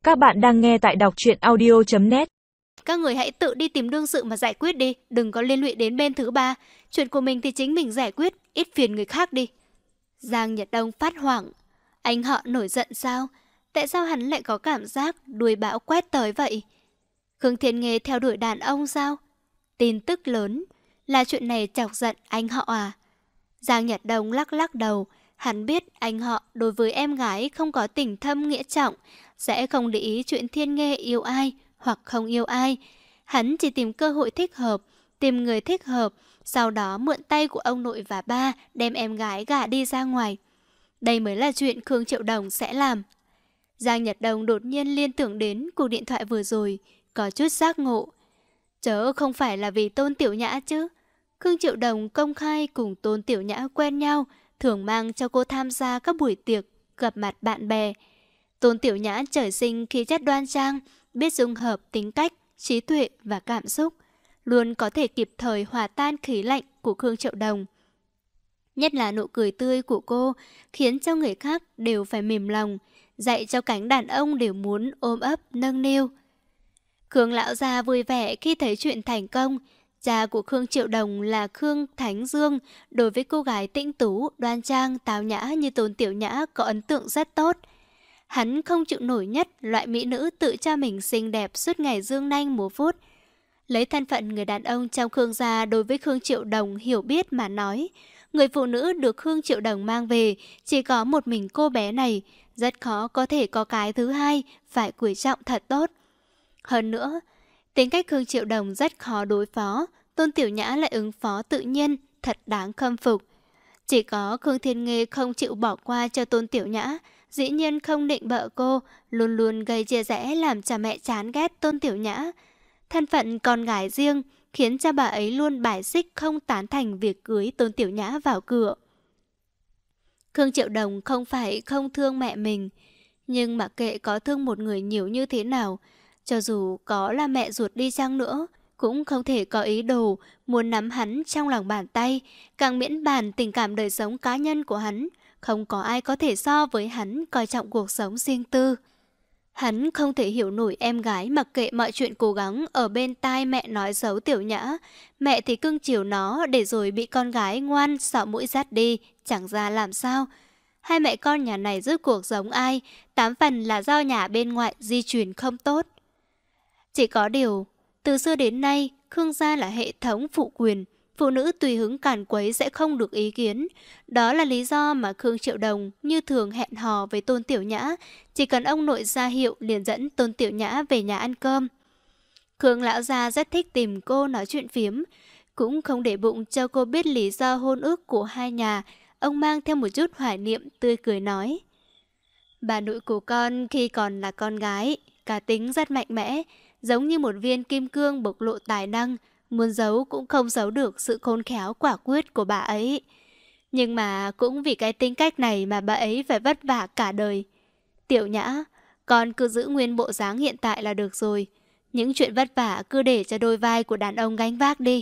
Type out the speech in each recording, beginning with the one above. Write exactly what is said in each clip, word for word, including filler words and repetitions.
Các bạn đang nghe tại đọc truyện audio chấm net. Các người hãy tự đi tìm đương sự mà giải quyết đi, đừng có liên lụy đến bên thứ ba. Chuyện của mình thì chính mình giải quyết, ít phiền người khác đi. Giang Nhật Đông phát hoảng. Anh họ nổi giận sao? Tại sao hắn lại có cảm giác đuôi bão quét tới vậy? Khương Thiên Nghê theo đuổi đàn ông sao? Tin tức lớn là chuyện này chọc giận anh họ à? Giang Nhật Đông lắc lắc đầu. Hắn biết anh họ đối với em gái không có tình thâm nghĩa trọng, sẽ không để ý chuyện Thiên Nghê yêu ai hoặc không yêu ai. Hắn chỉ tìm cơ hội thích hợp, tìm người thích hợp, sau đó mượn tay của ông nội và ba đem em gái gả đi ra ngoài. Đây mới là chuyện Khương Triệu Đồng sẽ làm. Giang Nhật Đông đột nhiên liên tưởng đến cuộc điện thoại vừa rồi, có chút giác ngộ. Chớ không phải là vì Tôn Tiểu Nhã chứ. Khương Triệu Đồng công khai cùng Tôn Tiểu Nhã quen nhau, thường mang cho cô tham gia các buổi tiệc, gặp mặt bạn bè. Tôn Tiểu Nhã trời sinh khí chất đoan trang, biết dung hợp tính cách, trí tuệ và cảm xúc, luôn có thể kịp thời hòa tan khí lạnh của Khương Triệu Đồng. Nhất là nụ cười tươi của cô khiến cho người khác đều phải mềm lòng, dạy cho cánh đàn ông đều muốn ôm ấp nâng niu. Khương lão gia vui vẻ khi thấy chuyện thành công. Cha của Khương Triệu Đồng là Khương Thánh Dương, đối với cô gái tinh tú, đoan trang, tào nhã như Tôn Tiểu Nhã có ấn tượng rất tốt. Hắn không chịu nổi nhất loại mỹ nữ tự cho mình xinh đẹp suốt ngày dương nanh múa vuốt. Lấy thân phận người đàn ông trong Khương gia đối với Khương Triệu Đồng hiểu biết mà nói, người phụ nữ được Khương Triệu Đồng mang về chỉ có một mình cô bé này, rất khó có thể có cái thứ hai, phải quý trọng thật tốt. Hơn nữa, tính cách Khương Triệu Đồng rất khó đối phó, Tôn Tiểu Nhã lại ứng phó tự nhiên, thật đáng khâm phục. Chỉ có Khương Thiên Nghê không chịu bỏ qua cho Tôn Tiểu Nhã, dĩ nhiên không định bợ cô, luôn luôn gây chia rẽ làm cha mẹ chán ghét Tôn Tiểu Nhã. Thân phận con gái riêng khiến cha bà ấy luôn bài xích không tán thành việc cưới Tôn Tiểu Nhã vào cửa. Khương Triệu Đồng không phải không thương mẹ mình, nhưng mặc kệ có thương một người nhiều như thế nào, cho dù có là mẹ ruột đi chăng nữa, cũng không thể có ý đồ muốn nắm hắn trong lòng bàn tay, càng miễn bàn tình cảm đời sống cá nhân của hắn. Không có ai có thể so với hắn coi trọng cuộc sống riêng tư. Hắn không thể hiểu nổi em gái mặc kệ mọi chuyện cố gắng ở bên tai mẹ nói xấu Tiểu Nhã. Mẹ thì cưng chiều nó để rồi bị con gái ngoan sọ mũi dắt đi, chẳng ra làm sao. Hai mẹ con nhà này rốt cuộc giống ai, tám phần là do nhà bên ngoại di truyền không tốt. Chỉ có điều, từ xưa đến nay, Khương gia là hệ thống phụ quyền, phụ nữ tùy hứng càn quấy sẽ không được ý kiến. Đó là lý do mà Khương Triệu Đồng như thường hẹn hò với Tôn Tiểu Nhã, chỉ cần ông nội ra hiệu liền dẫn Tôn Tiểu Nhã về nhà ăn cơm. Khương lão gia rất thích tìm cô nói chuyện phiếm, cũng không để bụng cho cô biết lý do hôn ước của hai nhà. Ông mang theo một chút hoài niệm tươi cười nói: bà nội của con khi còn là con gái, cá tính rất mạnh mẽ, giống như một viên kim cương bộc lộ tài năng, muốn giấu cũng không giấu được sự khôn khéo quả quyết của bà ấy. Nhưng mà cũng vì cái tính cách này mà bà ấy phải vất vả cả đời. Tiểu Nhã, con cứ giữ nguyên bộ dáng hiện tại là được rồi. Những chuyện vất vả cứ để cho đôi vai của đàn ông gánh vác đi.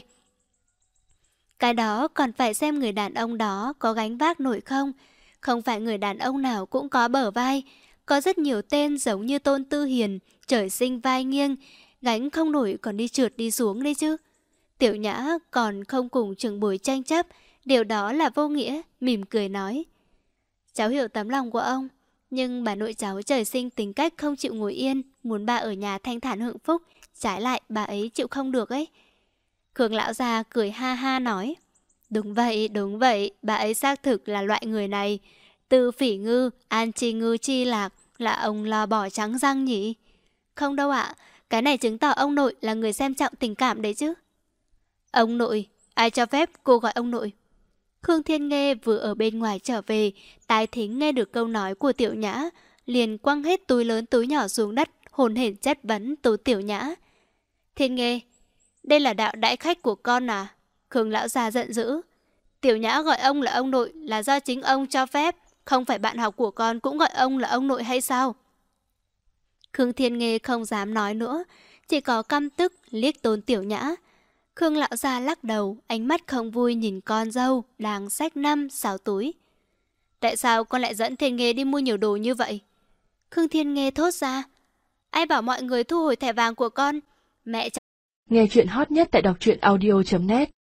Cái đó còn phải xem người đàn ông đó có gánh vác nổi không. Không phải người đàn ông nào cũng có bờ vai. Có rất nhiều tên giống như Tôn Tư Hiền, trời sinh vai nghiêng, gánh không nổi còn đi trượt đi xuống đấy chứ. Tiểu Nhã còn không cùng trưởng bối tranh chấp, điều đó là vô nghĩa, mỉm cười nói: cháu hiểu tấm lòng của ông, nhưng bà nội cháu trời sinh tính cách không chịu ngồi yên, muốn bà ở nhà thanh thản hưởng phúc, trái lại bà ấy chịu không được ấy. Khương lão già cười ha ha nói: đúng vậy, đúng vậy, bà ấy xác thực là loại người này. Từ Phỉ Ngư, An Chi Ngư Chi Lạc là ông lo bỏ trắng răng nhỉ? Không đâu ạ, cái này chứng tỏ ông nội là người xem trọng tình cảm đấy chứ. Ông nội, ai cho phép cô gọi ông nội? Khương Thiên Nghê vừa ở bên ngoài trở về, tai thính nghe được câu nói của Tiểu Nhã, liền quăng hết túi lớn túi nhỏ xuống đất, hồn hển chất vấn Tố Tiểu Nhã. Thiên Nghê, đây là đạo đãi khách của con à? Khương lão già giận dữ. Tiểu Nhã gọi ông là ông nội là do chính ông cho phép, không phải bạn học của con cũng gọi ông là ông nội hay sao? Khương Thiên Nghê không dám nói nữa, chỉ có căm tức liếc Tôn Tiểu Nhã. Khương lão già lắc đầu, ánh mắt không vui nhìn con dâu đang xách năm sáu túi. Tại sao con lại dẫn Thiên Nghê đi mua nhiều đồ như vậy? Khương Thiên Nghê thốt ra. Ai bảo mọi người thu hồi thẻ vàng của con? Mẹ Nghe chuyện hot nhất tại đọc truyện audio chấm net